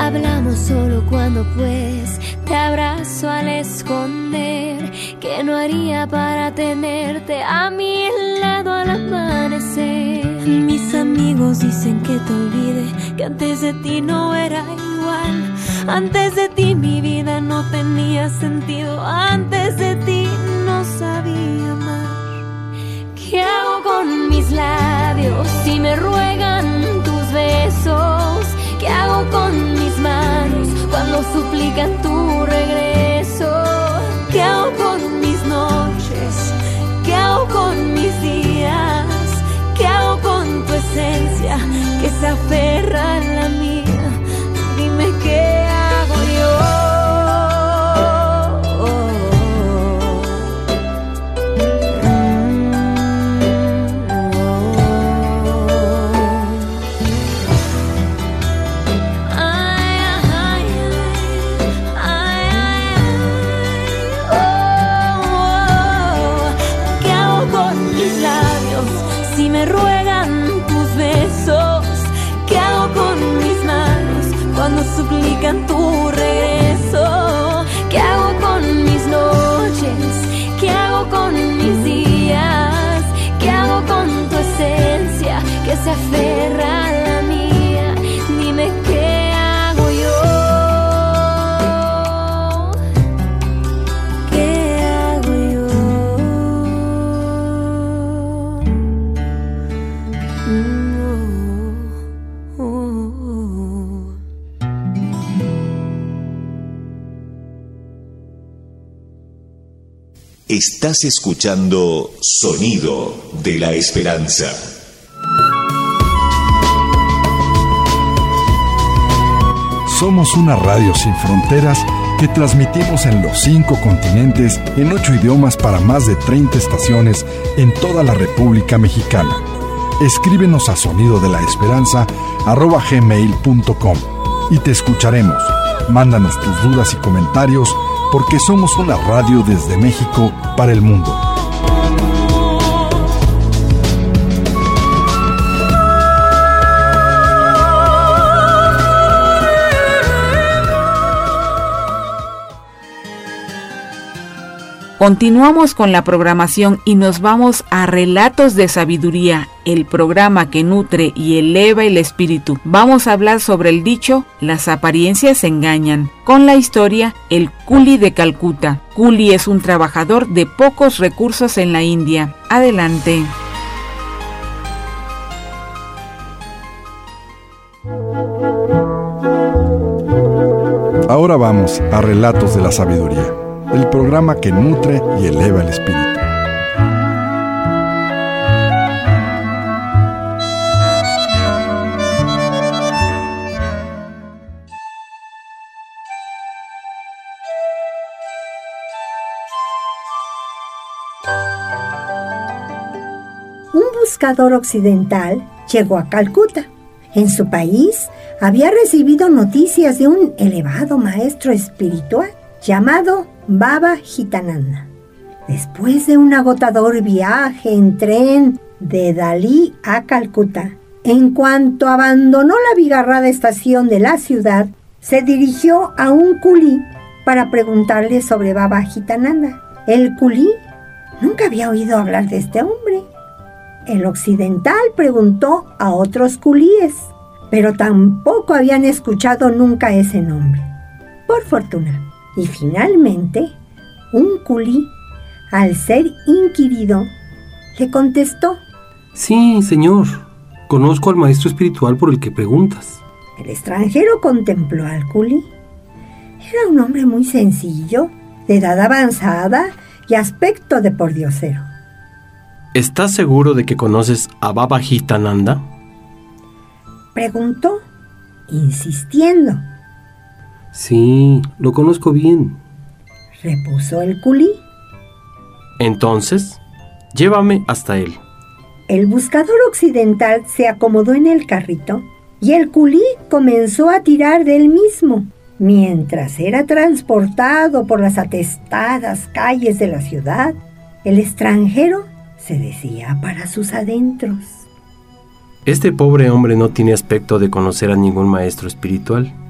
Hablamos solo cuando pues te abrazo al esconder. ¿Qué no haría para tenerte a mi lado al amanecer? Mis amigos dicen que te olvide, que antes de ti no era igual. Antes de ti mi vida no tenía sentido, antes de ti no sabía amar. ¿Qué hago con mis labios si me ruegan tus besos? ¿Qué hago con mis manos cuando suplican tu regreso? ¿Qué hago con mis noches? ¿Qué hago con mis días? ¿Qué hago con tu esencia que se aferra a la mía? Dime qué hago yo. Cuando suplican tu regreso, ¿qué hago con mis noches? ¿Qué hago con mis días? ¿Qué hago con tu esencia que se aferra a la mía? Dime qué hago yo. ¿Qué hago yo? Mm. Estás escuchando Sonido de la Esperanza. Somos una radio sin fronteras que transmitimos en los cinco continentes en ocho idiomas para más de treinta estaciones en toda la República Mexicana. Escríbenos a sonido de la esperanza arroba gmail punto com y te escucharemos. Mándanos tus dudas y comentarios porque somos una radio desde México para el mundo. Continuamos con la programación y nos vamos a Relatos de Sabiduría, el programa que nutre y eleva el espíritu. Vamos a hablar sobre el dicho, las apariencias engañan, con la historia El Culi de Calcuta. Culi es un trabajador de pocos recursos en la India. Adelante. Ahora vamos a Relatos de la Sabiduría, el programa que nutre y eleva el espíritu. Un buscador occidental llegó a Calcuta. En su país había recibido noticias de un elevado maestro espiritual llamado Baba Jitananda. Después de un agotador viaje en tren de Dalí a Calcuta, en cuanto abandonó la abigarrada estación de la ciudad, se dirigió a un culí para preguntarle sobre Baba Jitananda. El culí nunca había oído hablar de este hombre. El occidental preguntó a otros culíes, pero tampoco habían escuchado nunca ese nombre. Por fortuna. Y finalmente, un culí, al ser inquirido, le contestó: Sí, señor, conozco al maestro espiritual por el que preguntas. El extranjero contempló al culí. Era un hombre muy sencillo, de edad avanzada y aspecto de pordiosero. ¿Estás seguro de que conoces a Baba Jitananda?, preguntó, insistiendo. Sí, lo conozco bien, repuso el culí. Entonces, llévame hasta él. El buscador occidental se acomodó en el carrito y el culí comenzó a tirar del mismo, mientras era transportado por las atestadas calles de la ciudad. El extranjero se decía para sus adentros: Este pobre hombre no tiene aspecto de conocer a ningún maestro espiritual.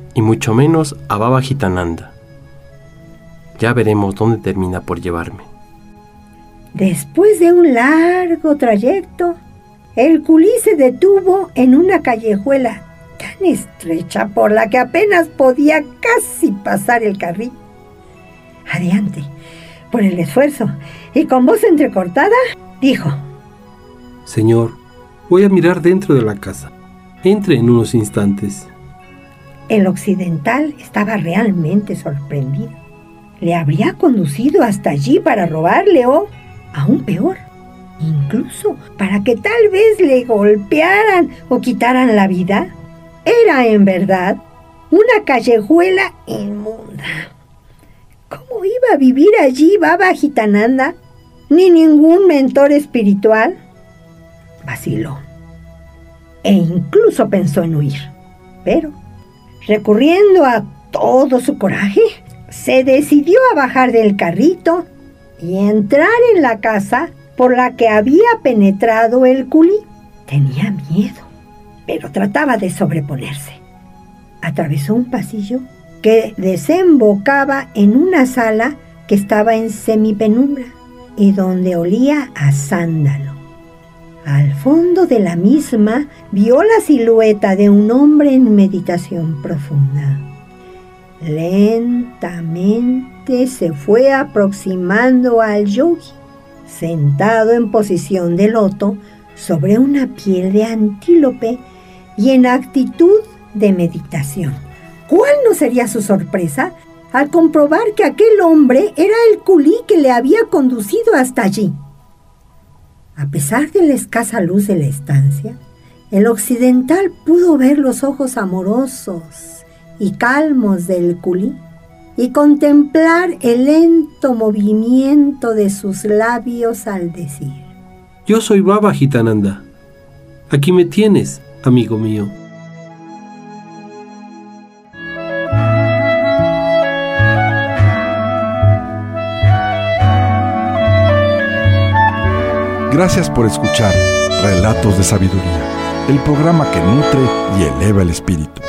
y mucho menos a Baba Gitananda. Ya veremos dónde termina por llevarme. Después de un largo trayecto, el culí se detuvo en una callejuela tan estrecha por la que apenas podía casi pasar el carril. Adiante, por el esfuerzo, y con voz entrecortada, dijo: Señor, voy a mirar dentro de la casa. Entre en unos instantes. El occidental estaba realmente sorprendido. ¿Le habría conducido hasta allí para robarle o, aún peor, incluso para que tal vez le golpearan o quitaran la vida? Era, en verdad, una callejuela inmunda. ¿Cómo iba a vivir allí Baba Gitananda? Ni ningún mentor espiritual. Vaciló e incluso pensó en huir, pero, recurriendo a todo su coraje, se decidió a bajar del carrito y entrar en la casa por la que había penetrado el culí. Tenía miedo, pero trataba de sobreponerse. Atravesó un pasillo que desembocaba en una sala que estaba en semipenumbra y donde olía a sándalo. Al fondo de la misma vio la silueta de un hombre en meditación profunda. Lentamente se fue aproximando al yogi, sentado en posición de loto sobre una piel de antílope y en actitud de meditación. ¿Cuál no sería su sorpresa al comprobar que aquel hombre era el culí que le había conducido hasta allí? A pesar de la escasa luz de la estancia, el occidental pudo ver los ojos amorosos y calmos del culí y contemplar el lento movimiento de sus labios al decir: Yo soy Baba Gitananda. Aquí me tienes, amigo mío. Gracias por escuchar Relatos de Sabiduría, el programa que nutre y eleva el espíritu.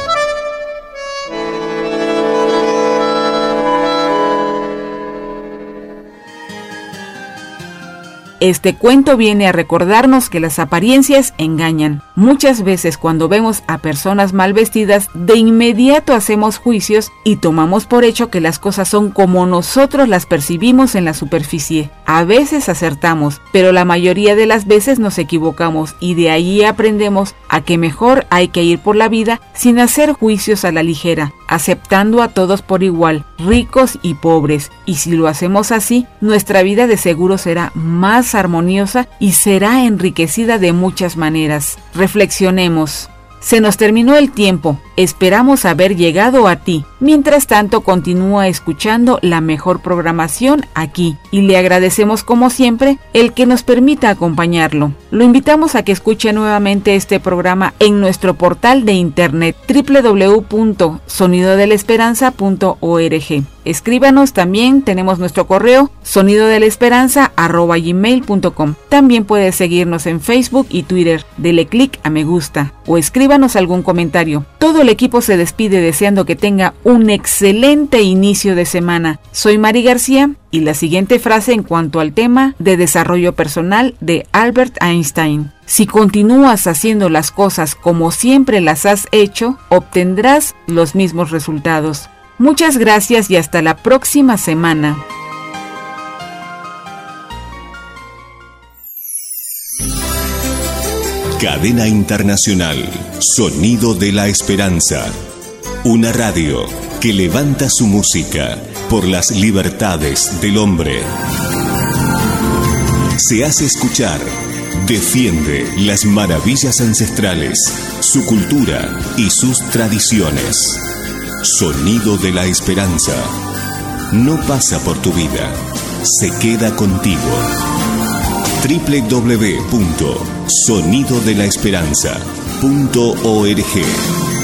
Este cuento viene a recordarnos que las apariencias engañan. Muchas veces cuando vemos a personas mal vestidas, de inmediato hacemos juicios y tomamos por hecho que las cosas son como nosotros las percibimos en la superficie. A veces acertamos, pero la mayoría de las veces nos equivocamos y de ahí aprendemos a que mejor hay que ir por la vida sin hacer juicios a la ligera, aceptando a todos por igual, ricos y pobres. Y si lo hacemos así, nuestra vida de seguro será más armoniosa y será enriquecida de muchas maneras. Reflexionemos. Se nos terminó el tiempo, esperamos haber llegado a ti. Mientras tanto, continúa escuchando la mejor programación aquí y le agradecemos como siempre el que nos permita acompañarlo. Lo invitamos a que escuche nuevamente este programa en nuestro portal de internet doble u doble u doble u punto sonido de la esperanza punto org. Escríbanos también, tenemos nuestro correo sonido de la esperanza arroba gmail punto com. También puedes seguirnos en Facebook y Twitter, dele clic a me gusta o escríbanos algún comentario. Todo el equipo se despide deseando que tenga un excelente inicio de semana. Soy Mari García y la siguiente frase en cuanto al tema de desarrollo personal de Albert Einstein: si continúas haciendo las cosas como siempre las has hecho, obtendrás los mismos resultados. Muchas gracias y hasta la próxima semana. Cadena Internacional, Sonido de la Esperanza. Una radio que levanta su música por las libertades del hombre. Se hace escuchar, defiende las maravillas ancestrales, su cultura y sus tradiciones. Sonido de la Esperanza. No pasa por tu vida, se queda contigo. doble u doble u doble u punto sonido de la esperanza punto org